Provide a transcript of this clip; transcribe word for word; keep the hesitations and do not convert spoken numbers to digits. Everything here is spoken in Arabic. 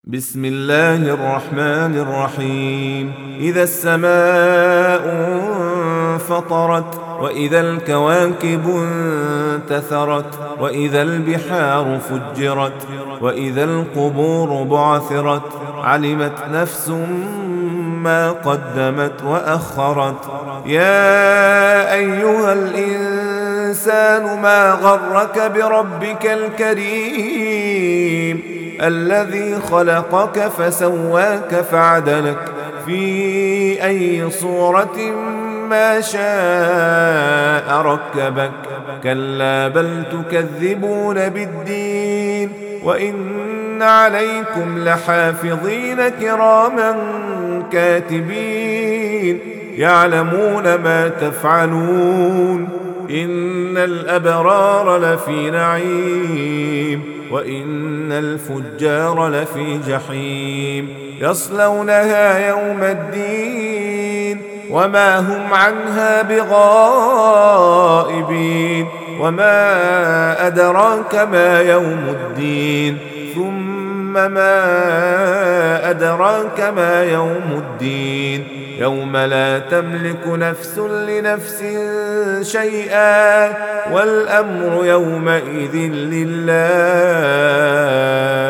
بسم الله الرحمن الرحيم. إذا السماء انفطرت وإذا الكواكب انتثرت وإذا البحار فجرت وإذا القبور بعثرت علمت نفس ما قدمت وأخرت. يا أيها الإنسان ما غرك بربك الكريم الذي خلقك فسواك فعدلك في أي صورة ما شاء ركبك. كلا بل تكذبون بالدين وإن عليكم لحافظين كراما كاتبين يعلمون ما تفعلون. إن الأبرار لفي نعيم وإن الفجار لفي جحيم يصلونها يوم الدين وما هم عنها بغائبين. وما أدراك ما يوم الدين ثم ما أدراك ما يوم الدين يوم لا تملك نفس لنفس شيئا والأمر يومئذ لله.